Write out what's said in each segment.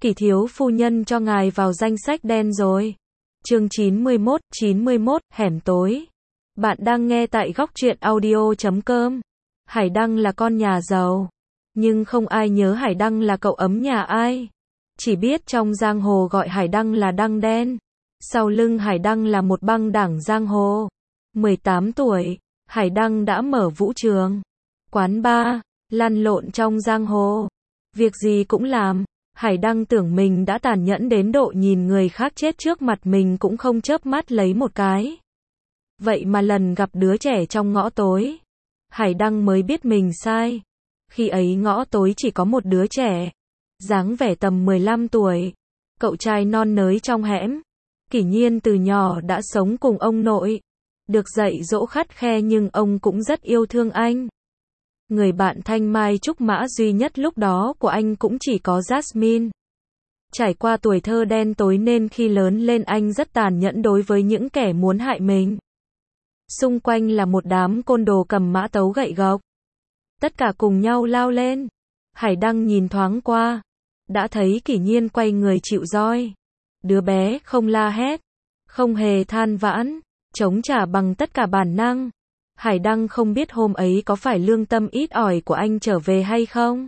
Kỷ thiếu phu nhân cho ngài vào danh sách đen rồi. Chương 91, hẻm tối. Bạn đang nghe tại góc truyện audio.com. Hải Đăng là con nhà giàu, nhưng không ai nhớ Hải Đăng là cậu ấm nhà ai. Chỉ biết trong giang hồ gọi Hải Đăng là Đăng Đen. Sau lưng Hải Đăng là một băng đảng giang hồ. 18 tuổi, Hải Đăng đã mở vũ trường, quán bar, lăn lộn trong giang hồ. Việc gì cũng làm. Hải Đăng tưởng mình đã tàn nhẫn đến độ nhìn người khác chết trước mặt mình cũng không chớp mắt lấy một cái. Vậy mà lần gặp đứa trẻ trong ngõ tối, Hải Đăng mới biết mình sai. Khi ấy ngõ tối chỉ có một đứa trẻ, dáng vẻ tầm 15 tuổi, cậu trai non nớt trong hẻm. Kỷ Nhiên từ nhỏ đã sống cùng ông nội, được dạy dỗ khắt khe nhưng ông cũng rất yêu thương anh. Người bạn thanh mai trúc mã duy nhất lúc đó của anh cũng chỉ có Jasmine. Trải qua tuổi thơ đen tối nên khi lớn lên anh rất tàn nhẫn đối với những kẻ muốn hại mình. Xung quanh là một đám côn đồ cầm mã tấu gậy gộc. Tất cả cùng nhau lao lên. Hải Đăng nhìn thoáng qua, đã thấy Kỷ Nhiên quay người chịu roi. Đứa bé không la hét, không hề than vãn, chống trả bằng tất cả bản năng. Hải Đăng không biết hôm ấy có phải lương tâm ít ỏi của anh trở về hay không.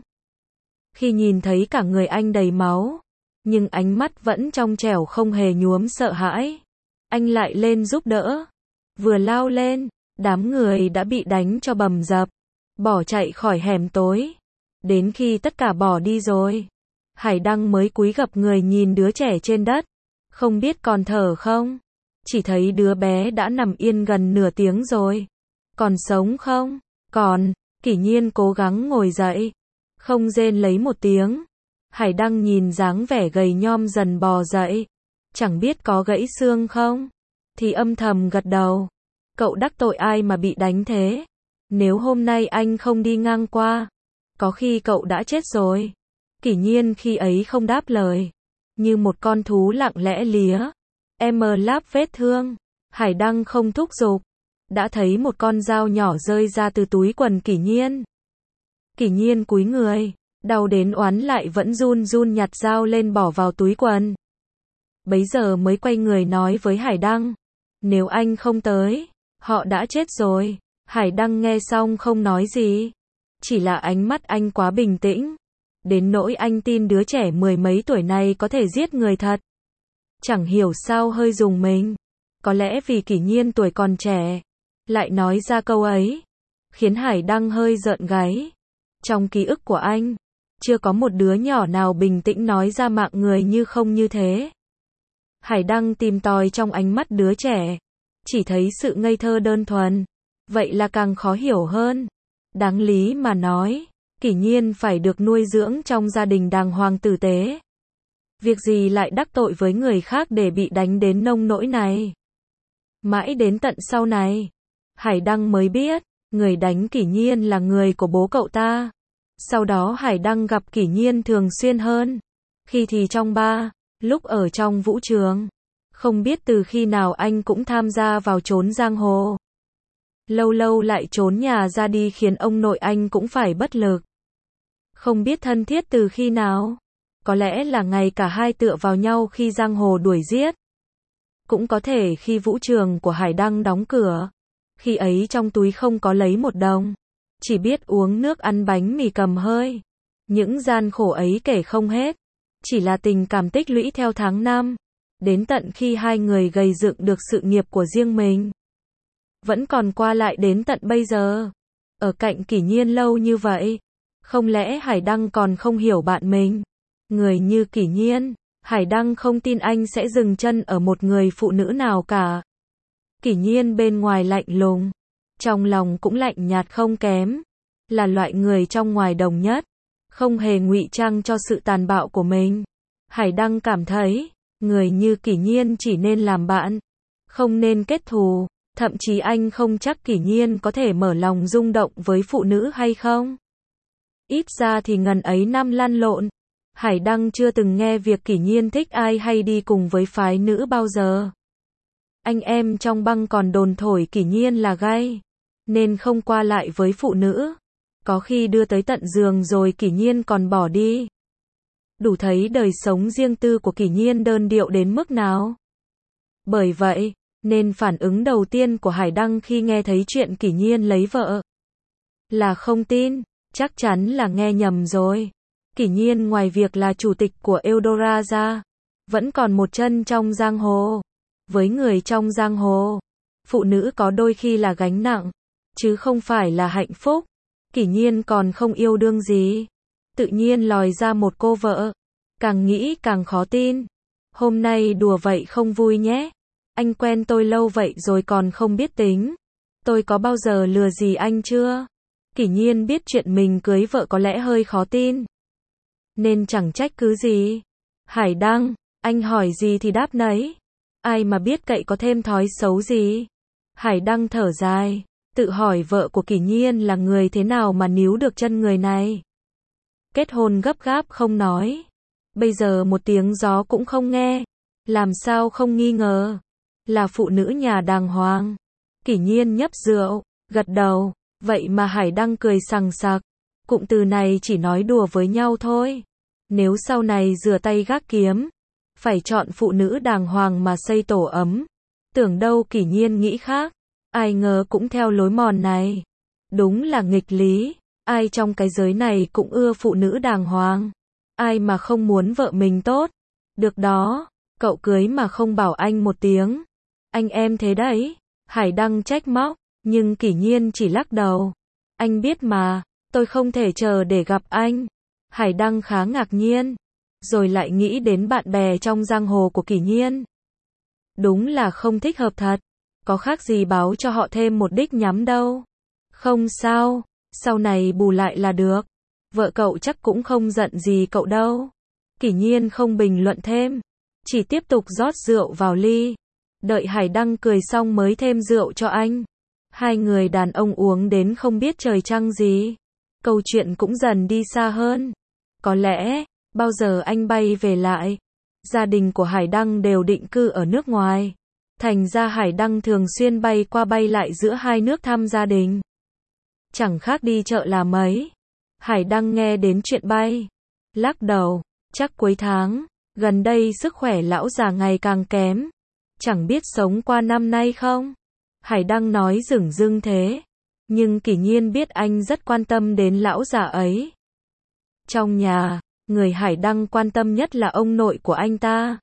Khi nhìn thấy cả người anh đầy máu, nhưng ánh mắt vẫn trong trẻo không hề nhuốm sợ hãi, anh lại lên giúp đỡ. Vừa lao lên, đám người đã bị đánh cho bầm dập, bỏ chạy khỏi hẻm tối. Đến khi tất cả bỏ đi rồi, Hải Đăng mới cúi gập người nhìn đứa trẻ trên đất. Không biết còn thở không? Chỉ thấy đứa bé đã nằm yên gần nửa tiếng rồi. Còn sống không? Còn. Kỷ Nhiên cố gắng ngồi dậy, không rên lấy một tiếng. Hải Đăng nhìn dáng vẻ gầy nhom dần bò dậy. Chẳng biết có gãy xương không? Thì âm thầm gật đầu. Cậu đắc tội ai mà bị đánh thế? Nếu hôm nay anh không đi ngang qua, có khi cậu đã chết rồi. Kỷ Nhiên khi ấy không đáp lời, như một con thú lặng lẽ lía. Em láp vết thương. Hải Đăng không thúc giục. Đã thấy một con dao nhỏ rơi ra từ túi quần Kỷ Nhiên. Kỷ Nhiên cúi người, đau đến oán lại vẫn run run nhặt dao lên bỏ vào túi quần. Bấy giờ mới quay người nói với Hải Đăng, nếu anh không tới, họ đã chết rồi. Hải Đăng nghe xong không nói gì, chỉ là ánh mắt anh quá bình tĩnh, đến nỗi anh tin đứa trẻ mười mấy tuổi này có thể giết người thật. Chẳng hiểu sao hơi rùng mình, có lẽ vì Kỷ Nhiên tuổi còn trẻ, lại nói ra câu ấy, khiến Hải Đăng hơi rợn gáy. Trong ký ức của anh, chưa có một đứa nhỏ nào bình tĩnh nói ra mạng người như không như thế. Hải Đăng tìm tòi trong ánh mắt đứa trẻ, chỉ thấy sự ngây thơ đơn thuần, vậy là càng khó hiểu hơn. Đáng lý mà nói, Kỷ Nhiên phải được nuôi dưỡng trong gia đình đàng hoàng tử tế. Việc gì lại đắc tội với người khác để bị đánh đến nông nỗi này. Mãi đến tận sau này, Hải Đăng mới biết, người đánh Kỷ Nhiên là người của bố cậu ta. Sau đó Hải Đăng gặp Kỷ Nhiên thường xuyên hơn. Khi thì trong bar, lúc ở trong vũ trường. Không biết từ khi nào anh cũng tham gia vào trốn giang hồ. Lâu lâu lại trốn nhà ra đi khiến ông nội anh cũng phải bất lực. Không biết thân thiết từ khi nào. Có lẽ là ngày cả hai tựa vào nhau khi giang hồ đuổi giết. Cũng có thể khi vũ trường của Hải Đăng đóng cửa. Khi ấy trong túi không có lấy một đồng. Chỉ biết uống nước ăn bánh mì cầm hơi. Những gian khổ ấy kể không hết. Chỉ là tình cảm tích lũy theo tháng năm. Đến tận khi hai người gầy dựng được sự nghiệp của riêng mình. Vẫn còn qua lại đến tận bây giờ. Ở cạnh Kỷ Nhiên lâu như vậy. Không lẽ Hải Đăng còn không hiểu bạn mình? Người như Kỷ Nhiên, Hải Đăng không tin anh sẽ dừng chân ở một người phụ nữ nào cả. Kỷ Nhiên bên ngoài lạnh lùng, trong lòng cũng lạnh nhạt không kém. Là loại người trong ngoài đồng nhất, không hề ngụy trang cho sự tàn bạo của mình. Hải Đăng cảm thấy, người như Kỷ Nhiên chỉ nên làm bạn, không nên kết thù. Thậm chí anh không chắc Kỷ Nhiên có thể mở lòng rung động với phụ nữ hay không. Ít ra thì ngần ấy năm lăn lộn, Hải Đăng chưa từng nghe việc Kỷ Nhiên thích ai hay đi cùng với phái nữ bao giờ. Anh em trong băng còn đồn thổi Kỷ Nhiên là gay, nên không qua lại với phụ nữ. Có khi đưa tới tận giường rồi Kỷ Nhiên còn bỏ đi. đủ thấy đời sống riêng tư của Kỷ Nhiên đơn điệu đến mức nào. Bởi vậy, nên phản ứng đầu tiên của Hải Đăng khi nghe thấy chuyện Kỷ Nhiên lấy vợ là không tin, chắc chắn là nghe nhầm rồi. Kỷ Nhiên ngoài việc là chủ tịch của Eudora ra, vẫn còn một chân trong giang hồ. Với người trong giang hồ, phụ nữ có đôi khi là gánh nặng, chứ không phải là hạnh phúc. Kỷ Nhiên còn không yêu đương gì, tự nhiên lòi ra một cô vợ. Càng nghĩ càng khó tin. Hôm nay đùa vậy không vui nhé. Anh quen tôi lâu vậy rồi còn không biết tính. Tôi có bao giờ lừa gì anh chưa? Kỷ Nhiên biết chuyện mình cưới vợ có lẽ hơi khó tin, nên chẳng trách cứ gì. Hải Đăng, anh hỏi gì thì đáp nấy. Ai mà biết cậy có thêm thói xấu gì. Hải Đăng thở dài, tự hỏi vợ của Kỷ Nhiên là người thế nào mà níu được chân người này. Kết hôn gấp gáp không nói, bây giờ một tiếng gió cũng không nghe, làm sao không nghi ngờ là phụ nữ nhà đàng hoàng. Kỷ Nhiên nhấp rượu, gật đầu, vậy mà Hải Đăng cười sằng sặc. Cụm từ này chỉ nói đùa với nhau thôi. Nếu sau này rửa tay gác kiếm, phải chọn phụ nữ đàng hoàng mà xây tổ ấm. Tưởng đâu Kỷ Nhiên nghĩ khác, ai ngờ cũng theo lối mòn này. Đúng là nghịch lý, ai trong cái giới này cũng ưa phụ nữ đàng hoàng. Ai mà không muốn vợ mình tốt. Được đó, cậu cưới mà không bảo anh một tiếng. Anh em thế đấy. Hải Đăng trách móc, nhưng Kỷ Nhiên chỉ lắc đầu. Anh biết mà, tôi không thể chờ để gặp anh. Hải Đăng khá ngạc nhiên, rồi lại nghĩ đến bạn bè trong giang hồ của Kỷ Nhiên. Đúng là không thích hợp thật, có khác gì báo cho họ thêm một đích nhắm đâu. Không sao, sau này bù lại là được. Vợ cậu chắc cũng không giận gì cậu đâu. Kỷ Nhiên không bình luận thêm, chỉ tiếp tục rót rượu vào ly. Đợi Hải Đăng cười xong mới thêm rượu cho anh. Hai người đàn ông uống đến không biết trời trăng gì. Câu chuyện cũng dần đi xa hơn. Có lẽ, bao giờ anh bay về lại, gia đình của Hải Đăng đều định cư ở nước ngoài. Thành ra Hải Đăng thường xuyên bay qua bay lại giữa hai nước thăm gia đình. Chẳng khác đi chợ là mấy. Hải Đăng nghe đến chuyện bay, lắc đầu, chắc cuối tháng, gần đây sức khỏe lão già ngày càng kém. Chẳng biết sống qua năm nay không? Hải Đăng nói dửng dưng thế. Nhưng Kỷ Nhiên biết anh rất quan tâm đến lão già ấy. Trong nhà, người Hải Đăng quan tâm nhất là ông nội của anh ta.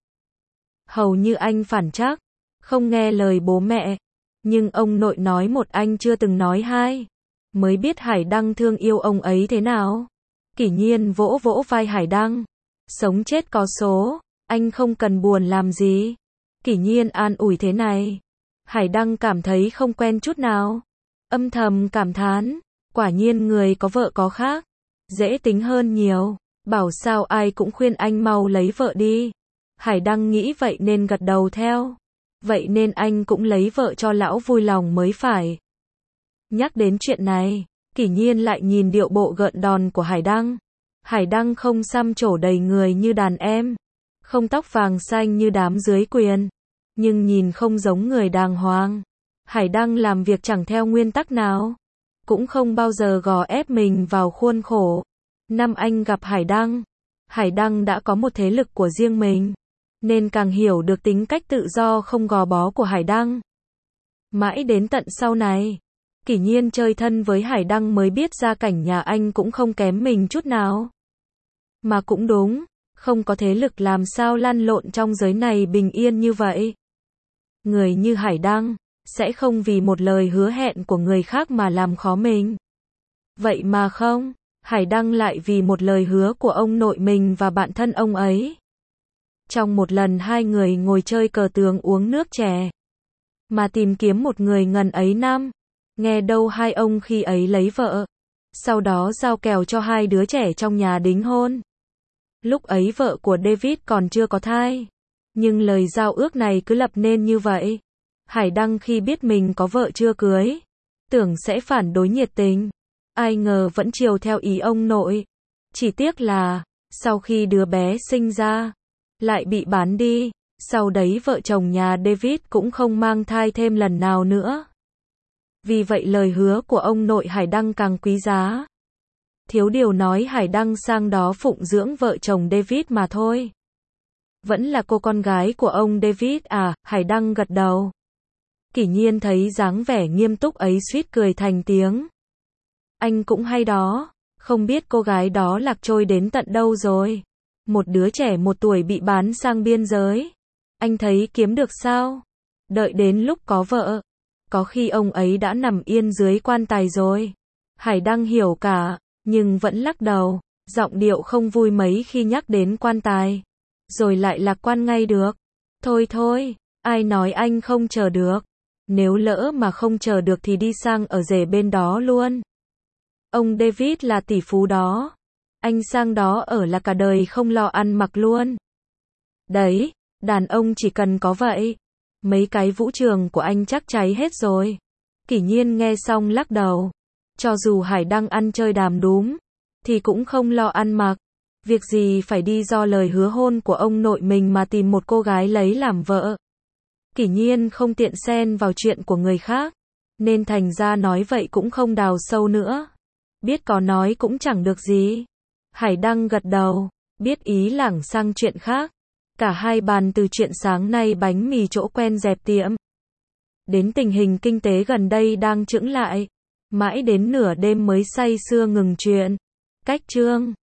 Hầu như anh phản trắc, không nghe lời bố mẹ. Nhưng ông nội nói một anh chưa từng nói hai. Mới biết Hải Đăng thương yêu ông ấy thế nào. Kỷ Nhiên vỗ vỗ vai Hải Đăng. Sống chết có số, anh không cần buồn làm gì. Kỷ Nhiên an ủi thế này. Hải Đăng cảm thấy không quen chút nào. Âm thầm cảm thán, quả nhiên người có vợ có khác, dễ tính hơn nhiều. Bảo sao ai cũng khuyên anh mau lấy vợ đi. Hải Đăng nghĩ vậy nên gật đầu theo. Vậy nên anh cũng lấy vợ cho lão vui lòng mới phải. Nhắc đến chuyện này, Kỷ Nhiên lại nhìn điệu bộ gợn đòn của Hải Đăng. Hải Đăng không xăm trổ đầy người như đàn em, không tóc vàng xanh như đám dưới quyền, nhưng nhìn không giống người đàng hoàng. Hải Đăng làm việc chẳng theo nguyên tắc nào, cũng không bao giờ gò ép mình vào khuôn khổ. Năm anh gặp Hải Đăng đã có một thế lực của riêng mình, nên càng hiểu được tính cách tự do không gò bó của Hải Đăng. Mãi đến tận sau này, Kỷ Nhiên chơi thân với Hải Đăng mới biết ra cảnh nhà anh cũng không kém mình chút nào. Mà cũng đúng, không có thế lực làm sao lăn lộn trong giới này bình yên như vậy. Người như Hải Đăng sẽ không vì một lời hứa hẹn của người khác mà làm khó mình. Vậy mà không, Hải Đăng lại vì một lời hứa của ông nội mình và bạn thân ông ấy. Trong một lần hai người ngồi chơi cờ tướng uống nước chè, mà tìm kiếm một người ngần ấy năm. Nghe đâu hai ông khi ấy lấy vợ, sau đó giao kèo cho hai đứa trẻ trong nhà đính hôn. Lúc ấy vợ của David còn chưa có thai, nhưng lời giao ước này cứ lập nên như vậy. Hải Đăng khi biết mình có vợ chưa cưới, tưởng sẽ phản đối nhiệt tình, ai ngờ vẫn chiều theo ý ông nội. Chỉ tiếc là, sau khi đứa bé sinh ra, lại bị bán đi, sau đấy vợ chồng nhà David cũng không mang thai thêm lần nào nữa. Vì vậy lời hứa của ông nội Hải Đăng càng quý giá. Thiếu điều nói Hải Đăng sang đó phụng dưỡng vợ chồng David mà thôi. Vẫn là cô con gái của ông David à, Hải Đăng gật đầu. Kỷ Nhiên thấy dáng vẻ nghiêm túc ấy suýt cười thành tiếng. Anh cũng hay đó, không biết cô gái đó lạc trôi đến tận đâu rồi. Một đứa trẻ 1 tuổi bị bán sang biên giới. Anh thấy kiếm được sao? Đợi đến lúc có vợ, có khi ông ấy đã nằm yên dưới quan tài rồi. Hải Đăng hiểu cả, nhưng vẫn lắc đầu, giọng điệu không vui mấy khi nhắc đến quan tài. Rồi lại lạc quan ngay được. Thôi thôi, ai nói anh không chờ được. Nếu lỡ mà không chờ được thì đi sang ở rể bên đó luôn. Ông David là tỷ phú đó. Anh sang đó ở là cả đời không lo ăn mặc luôn. Đấy, đàn ông chỉ cần có vậy. Mấy cái vũ trường của anh chắc cháy hết rồi. Kỷ Nhiên nghe xong lắc đầu. Cho dù Hải Đăng ăn chơi đàm đúm, thì cũng không lo ăn mặc. Việc gì phải đi do lời hứa hôn của ông nội mình mà tìm một cô gái lấy làm vợ. Kỷ Nhiên không tiện xen vào chuyện của người khác, nên thành ra nói vậy cũng không đào sâu nữa. Biết có nói cũng chẳng được gì. Hải Đăng gật đầu, biết ý lảng sang chuyện khác. Cả hai bàn từ chuyện sáng nay bánh mì chỗ quen dẹp tiệm. Đến tình hình kinh tế gần đây đang chững lại. Mãi đến nửa đêm mới say sưa ngừng chuyện. Cách chương